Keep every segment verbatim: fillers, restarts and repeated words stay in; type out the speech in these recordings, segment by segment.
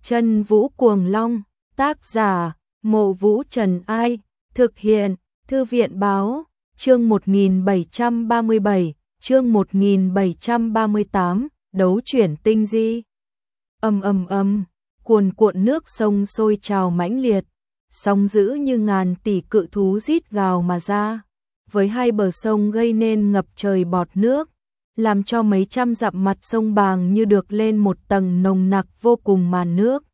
Chân Vũ Cuồng Long, tác giả, Mộ Vũ Trần Ai, thực hiện, Thư viện Báo, chương một nghìn bảy trăm ba mươi bảy, chương một nghìn bảy trăm ba mươi tám, đấu chuyển tinh di. Ầm ầm ầm, cuồn cuộn nước sông sôi trào mãnh liệt, sóng dữ như ngàn tỷ cự thú rít gào mà ra, với hai bờ sông gây nên ngập trời bọt nước, làm cho mấy trăm dặm mặt sông Bàng như được lên một tầng nồng nặc vô cùng màn nước.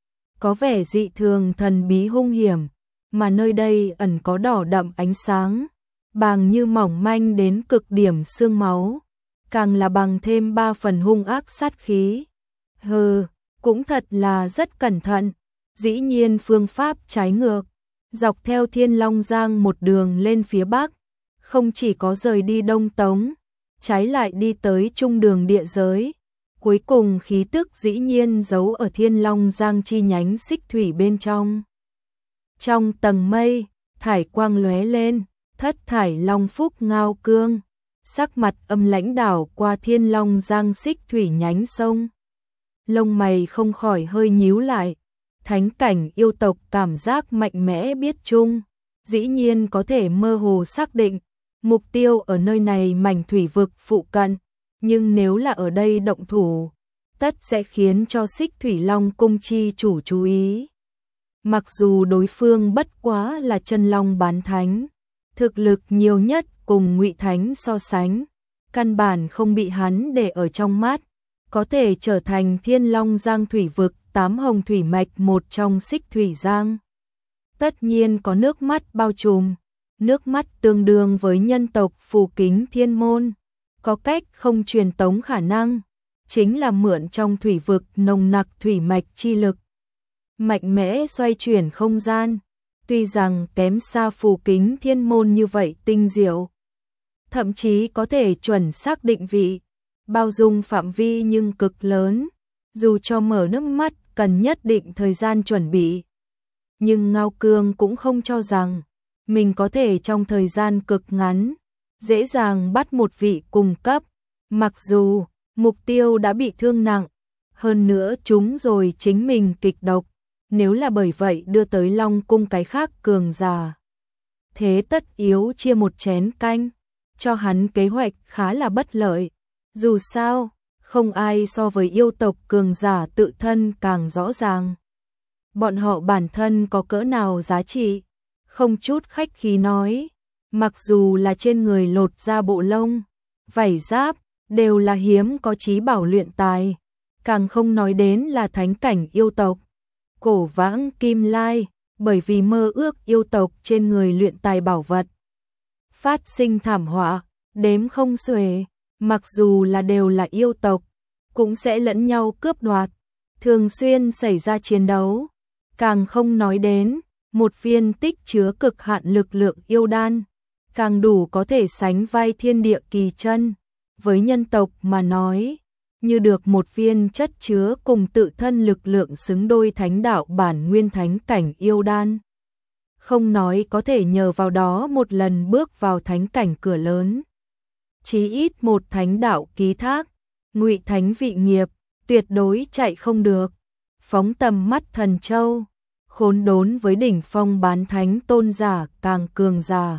Có vẻ dị thường thần bí hung hiểm, mà nơi đây ẩn có đỏ đậm ánh sáng, Bàng như mỏng manh đến cực điểm xương máu, càng là bằng thêm ba phần hung ác sát khí. Hừ, cũng thật là rất cẩn thận, dĩ nhiên phương pháp trái ngược, dọc theo Thiên Long Giang một đường lên phía bắc, không chỉ có rời đi Đông Tống, trái lại đi tới trung đường địa giới, cuối cùng khí tức dĩ nhiên giấu ở Thiên Long Giang chi nhánh Xích Thủy bên trong. Trong tầng mây, thải quang lóe lên, thất thải long phúc ngao cương, sắc mặt âm lãnh đảo qua Thiên Long Giang Xích Thủy nhánh sông. Lông mày không khỏi hơi nhíu lại, thánh cảnh yêu tộc cảm giác mạnh mẽ biết chung, dĩ nhiên có thể mơ hồ xác định, mục tiêu ở nơi này mảnh thủy vực phụ cận, nhưng nếu là ở đây động thủ, tất sẽ khiến cho Xích Thủy Long cung chi chủ chú ý. Mặc dù đối phương bất quá là chân long bán thánh, thực lực nhiều nhất cùng Ngụy Thánh so sánh, căn bản không bị hắn để ở trong mắt, có thể trở thành Thiên Long Giang thủy vực tám hồng thủy mạch một trong Xích Thủy Giang. Tất nhiên có nước mắt bao trùm, nước mắt tương đương với nhân tộc Phù Kính Thiên Môn, có cách không truyền tống khả năng, chính là mượn trong thủy vực nồng nặc thủy mạch chi lực, mạnh mẽ xoay chuyển không gian, tuy rằng kém xa Phù Kính Thiên Môn như vậy tinh diệu, thậm chí có thể chuẩn xác định vị, bao dung phạm vi nhưng cực lớn, dù cho mở nước mắt cần nhất định thời gian chuẩn bị. Nhưng Ngao Cương cũng không cho rằng mình có thể trong thời gian cực ngắn dễ dàng bắt một vị cùng cấp, mặc dù mục tiêu đã bị thương nặng, hơn nữa chúng rồi chính mình kịch độc, nếu là bởi vậy đưa tới Long cung cái khác cường giả, thế tất yếu chia một chén canh, cho hắn kế hoạch khá là bất lợi. Dù sao, không ai so với yêu tộc cường giả tự thân càng rõ ràng. Bọn họ bản thân có cỡ nào giá trị, không chút khách khí nói, mặc dù là trên người lột ra bộ lông, vảy giáp, đều là hiếm có chí bảo luyện tài, càng không nói đến là thánh cảnh yêu tộc. Cổ Vãng Kim Lai, bởi vì mơ ước yêu tộc trên người luyện tài bảo vật, phát sinh thảm họa, đếm không xuể. Mặc dù là đều là yêu tộc, cũng sẽ lẫn nhau cướp đoạt, thường xuyên xảy ra chiến đấu, càng không nói đến một viên tích chứa cực hạn lực lượng yêu đan, càng đủ có thể sánh vai thiên địa kỳ chân, với nhân tộc mà nói, như được một viên chất chứa cùng tự thân lực lượng xứng đôi thánh đạo bản nguyên thánh cảnh yêu đan. Không nói có thể nhờ vào đó một lần bước vào thánh cảnh cửa lớn, chí ít một thánh đạo ký thác, Ngụy Thánh vị nghiệp, tuyệt đối chạy không được. Phóng tầm mắt thần châu, khốn đốn với đỉnh phong bán thánh tôn giả càng cường giả.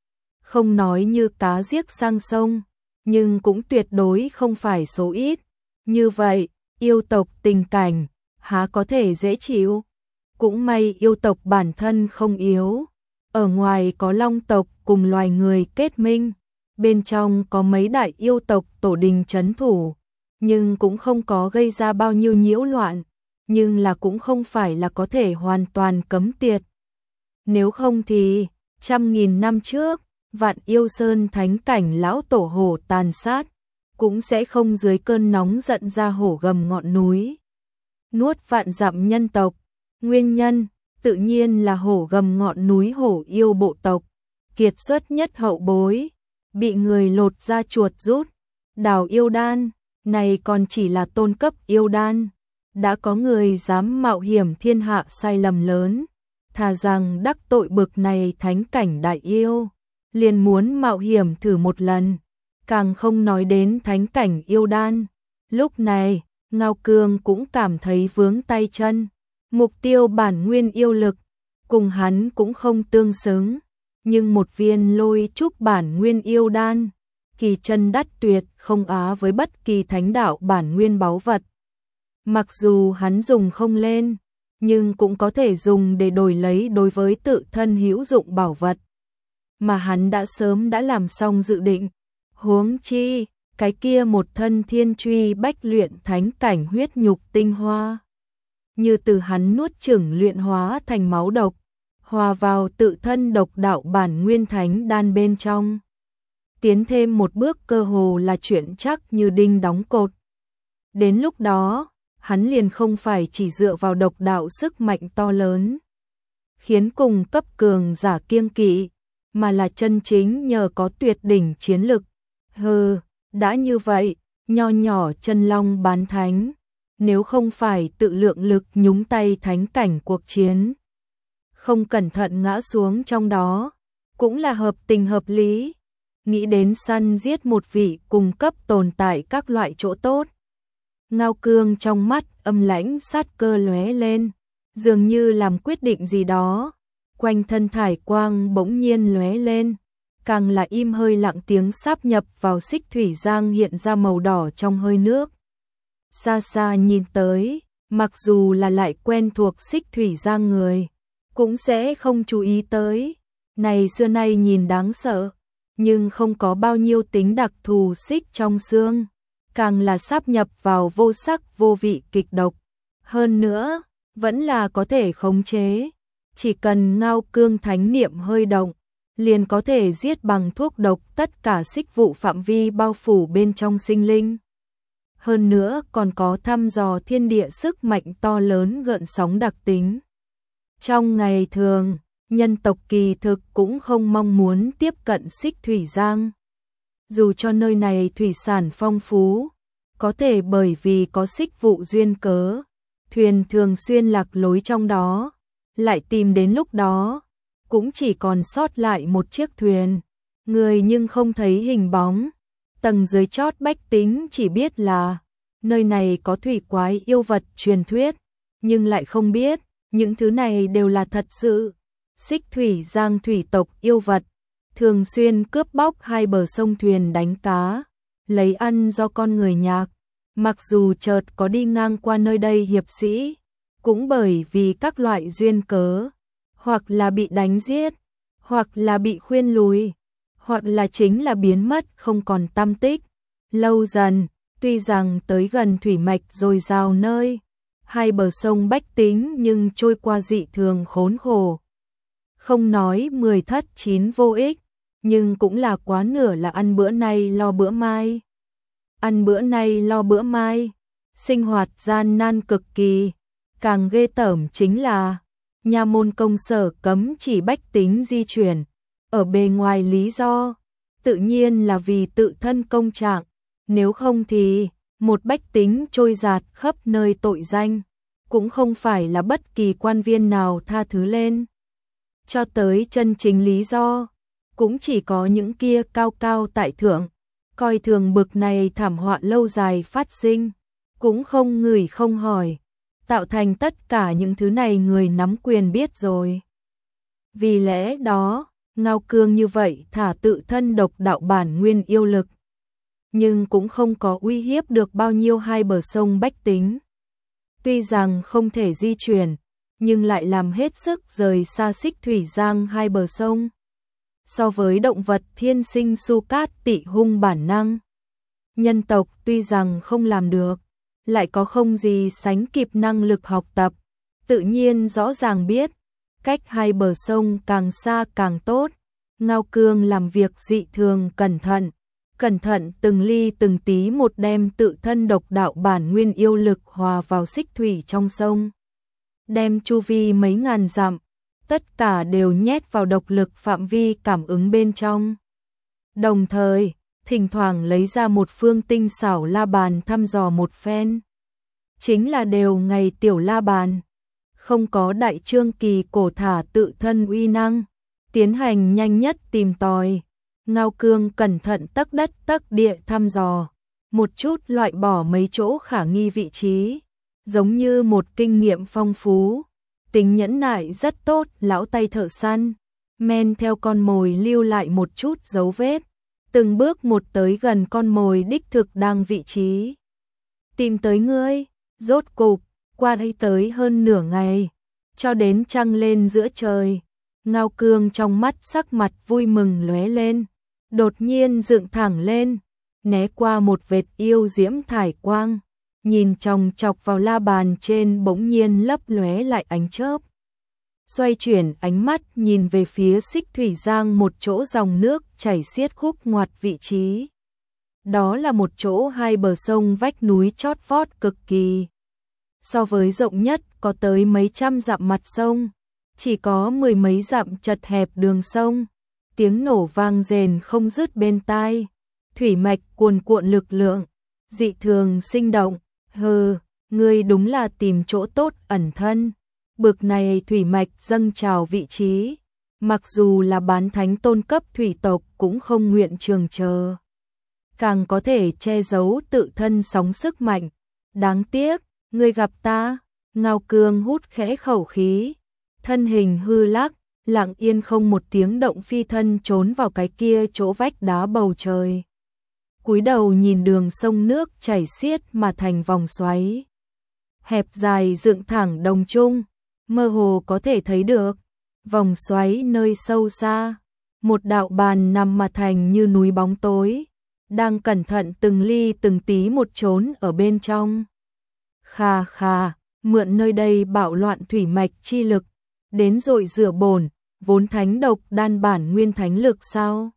Không nói như cá giết sang sông, nhưng cũng tuyệt đối không phải số ít. Như vậy, yêu tộc tình cảnh, há có thể dễ chịu. Cũng may yêu tộc bản thân không yếu, ở ngoài có long tộc cùng loài người kết minh. Bên trong có mấy đại yêu tộc tổ đình trấn thủ, nhưng cũng không có gây ra bao nhiêu nhiễu loạn, nhưng là cũng không phải là có thể hoàn toàn cấm tiệt. Nếu không thì, trăm nghìn năm trước, Vạn Yêu Sơn thánh cảnh lão tổ hổ tàn sát, cũng sẽ không dưới cơn nóng giận ra hổ gầm ngọn núi, nuốt vạn dặm nhân tộc. Nguyên nhân, tự nhiên là hổ gầm ngọn núi hổ yêu bộ tộc, kiệt xuất nhất hậu bối, bị người lột ra chuột rút, đào yêu đan, này còn chỉ là tôn cấp yêu đan, đã có người dám mạo hiểm thiên hạ sai lầm lớn, thà rằng đắc tội bực này thánh cảnh đại yêu, liền muốn mạo hiểm thử một lần, càng không nói đến thánh cảnh yêu đan. Lúc này, Ngao Cương cũng cảm thấy vướng tay chân. Mục tiêu bản nguyên yêu lực, cùng hắn cũng không tương xứng. Nhưng một viên lôi trúc bản nguyên yêu đan, kỳ chân đắt tuyệt không á với bất kỳ thánh đạo bản nguyên báu vật. Mặc dù hắn dùng không lên, nhưng cũng có thể dùng để đổi lấy đối với tự thân hữu dụng bảo vật. Mà hắn đã sớm đã làm xong dự định. Huống chi, cái kia một thân thiên truy bách luyện thánh cảnh huyết nhục tinh hoa. Như từ hắn nuốt chửng luyện hóa thành máu độc, hòa vào tự thân độc đạo bản nguyên thánh đan bên trong. Tiến thêm một bước cơ hồ là chuyện chắc như đinh đóng cột. Đến lúc đó, hắn liền không phải chỉ dựa vào độc đạo sức mạnh to lớn, khiến cùng cấp cường giả kiêng kỵ, mà là chân chính nhờ có tuyệt đỉnh chiến lực. Hừ, đã như vậy, nho nhỏ chân long bán thánh, nếu không phải tự lượng lực nhúng tay thánh cảnh cuộc chiến, không cẩn thận ngã xuống trong đó, cũng là hợp tình hợp lý. Nghĩ đến săn giết một vị cùng cấp tồn tại các loại chỗ tốt, Ngao Cương trong mắt âm lãnh sát cơ lóe lên, dường như làm quyết định gì đó. Quanh thân thải quang bỗng nhiên lóe lên, càng là im hơi lặng tiếng sáp nhập vào xích thủy giang hiện ra màu đỏ trong hơi nước. Xa xa nhìn tới, mặc dù là lại quen thuộc xích thủy giang người, cũng sẽ không chú ý tới. Này xưa nay nhìn đáng sợ, nhưng không có bao nhiêu tính đặc thù xích trong xương, càng là sáp nhập vào vô sắc vô vị kịch độc. Hơn nữa, vẫn là có thể khống chế. Chỉ cần Ngao Cương thánh niệm hơi động, liền có thể giết bằng thuốc độc tất cả xích vụ phạm vi bao phủ bên trong sinh linh. Hơn nữa còn có thăm dò thiên địa sức mạnh to lớn gợn sóng đặc tính. Trong ngày thường, nhân tộc kỳ thực cũng không mong muốn tiếp cận xích thủy giang. Dù cho nơi này thủy sản phong phú, có thể bởi vì có xích vụ duyên cớ, thuyền thường xuyên lạc lối trong đó. Lại tìm đến lúc đó, cũng chỉ còn sót lại một chiếc thuyền, người nhưng không thấy hình bóng. Tầng dưới chót bách tính chỉ biết là nơi này có thủy quái yêu vật truyền thuyết, nhưng lại không biết những thứ này đều là thật sự. Xích thủy giang thủy tộc yêu vật thường xuyên cướp bóc hai bờ sông thuyền đánh cá, lấy ăn do con người nhạc. Mặc dù chợt có đi ngang qua nơi đây hiệp sĩ, cũng bởi vì các loại duyên cớ, hoặc là bị đánh giết, hoặc là bị khuyên lùi, hoặc là chính là biến mất không còn tăm tích. Lâu dần, tuy rằng tới gần thủy mạch dồi dào nơi, hai bờ sông bách tính nhưng trôi qua dị thường khốn khổ. Không nói mười thất chín vô ích, nhưng cũng là quá nửa là ăn bữa nay lo bữa mai. Ăn bữa nay lo bữa mai, sinh hoạt gian nan cực kỳ. Càng ghê tởm chính là nha môn công sở cấm chỉ bách tính di chuyển. Ở bề ngoài lý do, tự nhiên là vì tự thân công trạng, nếu không thì một bách tính trôi dạt khắp nơi tội danh, cũng không phải là bất kỳ quan viên nào tha thứ lên. Cho tới chân chính lý do, cũng chỉ có những kia cao cao tại thượng, coi thường bực này thảm họa lâu dài phát sinh, cũng không ngửi không hỏi, tạo thành tất cả những thứ này người nắm quyền biết rồi. Vì lẽ đó, Ngao Cương như vậy thả tự thân độc đạo bản nguyên yêu lực, nhưng cũng không có uy hiếp được bao nhiêu hai bờ sông bách tính. Tuy rằng không thể di chuyển, nhưng lại làm hết sức rời xa xích thủy giang hai bờ sông. So với động vật thiên sinh su cát tị hung bản năng, nhân tộc tuy rằng không làm được, lại có không gì sánh kịp năng lực học tập, tự nhiên rõ ràng biết, cách hai bờ sông càng xa càng tốt. Ngao Cương làm việc dị thường cẩn thận, cẩn thận từng ly từng tí một đem tự thân độc đạo bản nguyên yêu lực hòa vào xích thủy trong sông. Đem chu vi mấy ngàn dặm, tất cả đều nhét vào độc lực phạm vi cảm ứng bên trong. Đồng thời, thỉnh thoảng lấy ra một phương tinh xảo la bàn thăm dò một phen. Chính là đều ngày tiểu la bàn, không có đại trương kỳ cổ thả tự thân uy năng, tiến hành nhanh nhất tìm tòi. Ngao Cương cẩn thận tấc đất tấc địa thăm dò, một chút loại bỏ mấy chỗ khả nghi vị trí, giống như một kinh nghiệm phong phú, tính nhẫn nại rất tốt, lão tay thợ săn, men theo con mồi lưu lại một chút dấu vết, từng bước một tới gần con mồi đích thực đang vị trí. Tìm tới ngươi, rốt cục, qua đây tới hơn nửa ngày, cho đến trăng lên giữa trời, Ngao Cương trong mắt sắc mặt vui mừng lóe lên, đột nhiên dựng thẳng lên, né qua một vệt yêu diễm thải quang, nhìn chòng chọc vào la bàn trên bỗng nhiên lấp lóe lại ánh chớp. Xoay chuyển ánh mắt nhìn về phía Xích Thủy Giang, một chỗ dòng nước chảy xiết khúc ngoặt vị trí. Đó là một chỗ hai bờ sông vách núi chót vót cực kỳ. So với rộng nhất có tới mấy trăm dặm mặt sông, chỉ có mười mấy dặm chật hẹp đường sông. Tiếng nổ vang rền không dứt bên tai, thủy mạch cuồn cuộn lực lượng, dị thường sinh động. Hừ, ngươi đúng là tìm chỗ tốt ẩn thân. Bực này thủy mạch dâng trào vị trí, mặc dù là bán thánh tôn cấp thủy tộc cũng không nguyện trường chờ. Càng có thể che giấu tự thân sóng sức mạnh. Đáng tiếc, ngươi gặp ta. Ngao Cương hút khẽ khẩu khí, thân hình hư lắc, lặng yên không một tiếng động phi thân trốn vào cái kia chỗ vách đá bầu trời. Cúi đầu nhìn đường sông nước chảy xiết mà thành vòng xoáy. Hẹp dài dựng thẳng đồng trung, mơ hồ có thể thấy được. Vòng xoáy nơi sâu xa, một đạo bàn nằm mà thành như núi bóng tối, đang cẩn thận từng ly từng tí một trốn ở bên trong. Khà khà, mượn nơi đây bạo loạn thủy mạch chi lực, đến rồi rửa bổn, vốn thánh độc đan bản nguyên thánh lực sao?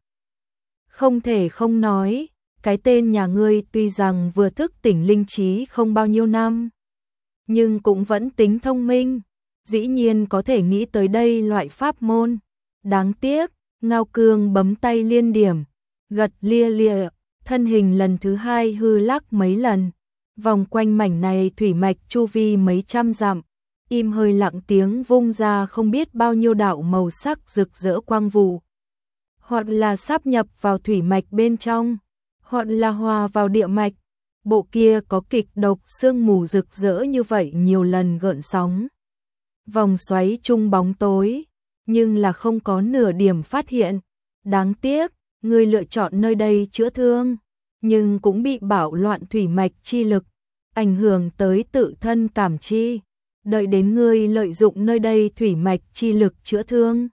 Không thể không nói, cái tên nhà ngươi tuy rằng vừa thức tỉnh linh trí không bao nhiêu năm, nhưng cũng vẫn tính thông minh, dĩ nhiên có thể nghĩ tới đây loại pháp môn. Đáng tiếc, Ngao Cương bấm tay liên điểm, gật lia lịa, thân hình lần thứ hai hư lắc mấy lần, vòng quanh mảnh này thủy mạch chu vi mấy trăm dặm, im hơi lặng tiếng vung ra không biết bao nhiêu đạo màu sắc rực rỡ quang vụ, hoặc là sáp nhập vào thủy mạch bên trong, hoặc là hòa vào địa mạch. Bộ kia có kịch độc sương mù rực rỡ như vậy nhiều lần gợn sóng. Vòng xoáy chung bóng tối, nhưng là không có nửa điểm phát hiện. Đáng tiếc, ngươi lựa chọn nơi đây chữa thương, nhưng cũng bị bạo loạn thủy mạch chi lực, ảnh hưởng tới tự thân cảm chi. Đợi đến ngươi lợi dụng nơi đây thủy mạch chi lực chữa thương,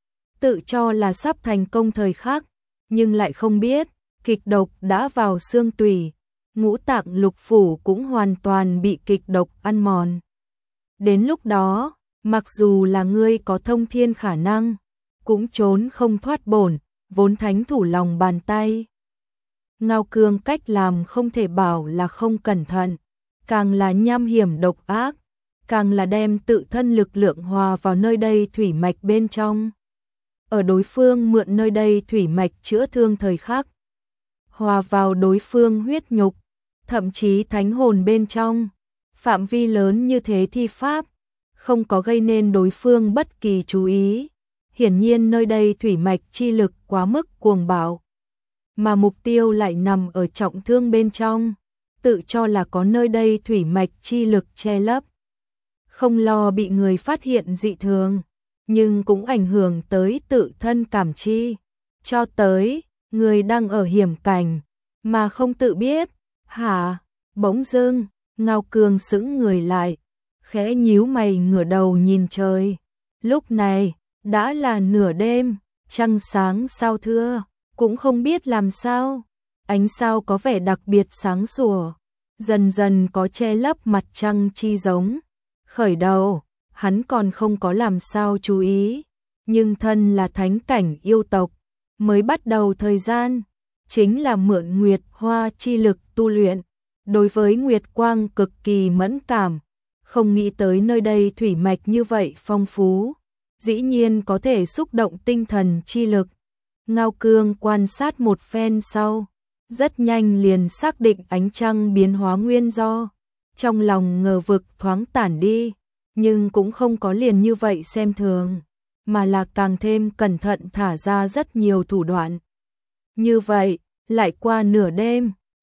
tự cho là sắp thành công thời khắc, nhưng lại không biết, kịch độc đã vào xương tủy, ngũ tạng lục phủ cũng hoàn toàn bị kịch độc ăn mòn. Đến lúc đó, mặc dù là ngươi có thông thiên khả năng, cũng trốn không thoát bổn, vốn thánh thủ lòng bàn tay. Ngao Cương cách làm không thể bảo là không cẩn thận, càng là nham hiểm độc ác, càng là đem tự thân lực lượng hòa vào nơi đây thủy mạch bên trong. Ở đối phương mượn nơi đây thủy mạch chữa thương thời khắc, hòa vào đối phương huyết nhục, thậm chí thánh hồn bên trong, phạm vi lớn như thế thi pháp, không có gây nên đối phương bất kỳ chú ý. Hiển nhiên nơi đây thủy mạch chi lực quá mức cuồng bạo, mà mục tiêu lại nằm ở trọng thương bên trong, tự cho là có nơi đây thủy mạch chi lực che lấp, không lo bị người phát hiện dị thường, nhưng cũng ảnh hưởng tới tự thân cảm chi, cho tới người đang ở hiểm cảnh mà không tự biết. Hả? Bỗng dưng, Ngao Cương sững người lại, khẽ nhíu mày ngửa đầu nhìn trời. Lúc này, đã là nửa đêm, trăng sáng sao thưa, cũng không biết làm sao, ánh sao có vẻ đặc biệt sáng sủa, dần dần có che lấp mặt trăng chi giống. Khởi đầu, hắn còn không có làm sao chú ý, nhưng thân là thánh cảnh yêu tộc, mới bắt đầu thời gian, chính là mượn nguyệt hoa chi lực tu luyện, đối với nguyệt quang cực kỳ mẫn cảm, không nghĩ tới nơi đây thủy mạch như vậy phong phú, dĩ nhiên có thể xúc động tinh thần chi lực. Ngao Cương quan sát một phen sau, rất nhanh liền xác định ánh trăng biến hóa nguyên do, trong lòng ngờ vực thoáng tản đi, nhưng cũng không có liền như vậy xem thường, mà là càng thêm cẩn thận thả ra rất nhiều thủ đoạn. Như vậy, lại qua nửa đêm,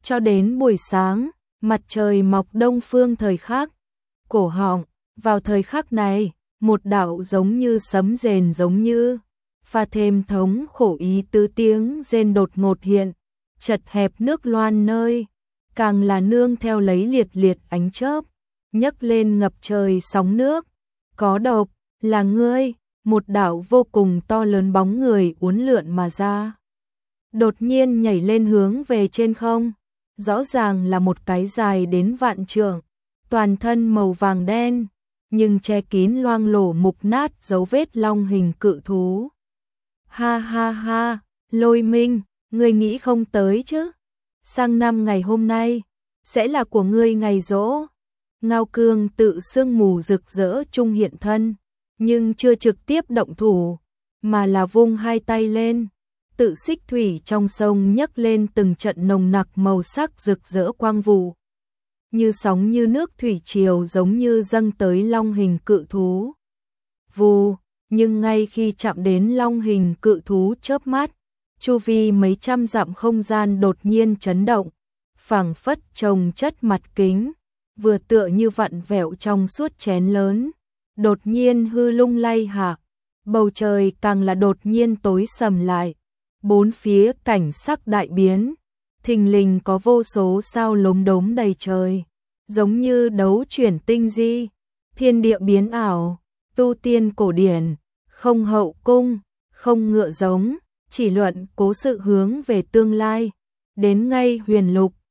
Cho đến buổi sáng, mặt trời mọc đông phương thời khắc, cổ họng, vào thời khắc này, một đạo giống như sấm rền giống như, pha thêm thống khổ ý tứ tiếng rên đột ngột hiện, chật hẹp nước loan nơi, càng là nương theo lấy liệt liệt ánh chớp, nhấc lên ngập trời sóng nước, có độc, là ngươi, một đạo vô cùng to lớn bóng người uốn lượn mà ra. Đột nhiên nhảy lên hướng về trên không, rõ ràng là một cái dài đến vạn trượng, toàn thân màu vàng đen, nhưng che kín loang lổ mục nát dấu vết long hình cự thú. Ha ha ha, Lôi Minh, ngươi nghĩ không tới chứ? Sang năm ngày hôm nay, sẽ là của ngươi ngày giỗ. Ngao Cương tự sương mù rực rỡ trung hiện thân, nhưng chưa trực tiếp động thủ, mà là vung hai tay lên, tự xích thủy trong sông nhấc lên từng trận nồng nặc màu sắc rực rỡ quang vụ. Như sóng như nước thủy triều giống như dâng tới long hình cự thú. Vù, nhưng ngay khi chạm đến long hình cự thú chớp mắt, chu vi mấy trăm dặm không gian đột nhiên chấn động, phảng phất chồng chất mặt kính, vừa tựa như vặn vẹo trong suốt chén lớn, đột nhiên hư lung lay hạ, bầu trời càng là đột nhiên tối sầm lại, bốn phía cảnh sắc đại biến, thình lình có vô số sao lốm đốm đầy trời, giống như đấu chuyển tinh di, thiên địa biến ảo, tu tiên cổ điển, không hậu cung, không ngựa giống, chỉ luận cố sự hướng về tương lai, đến ngay huyền lục,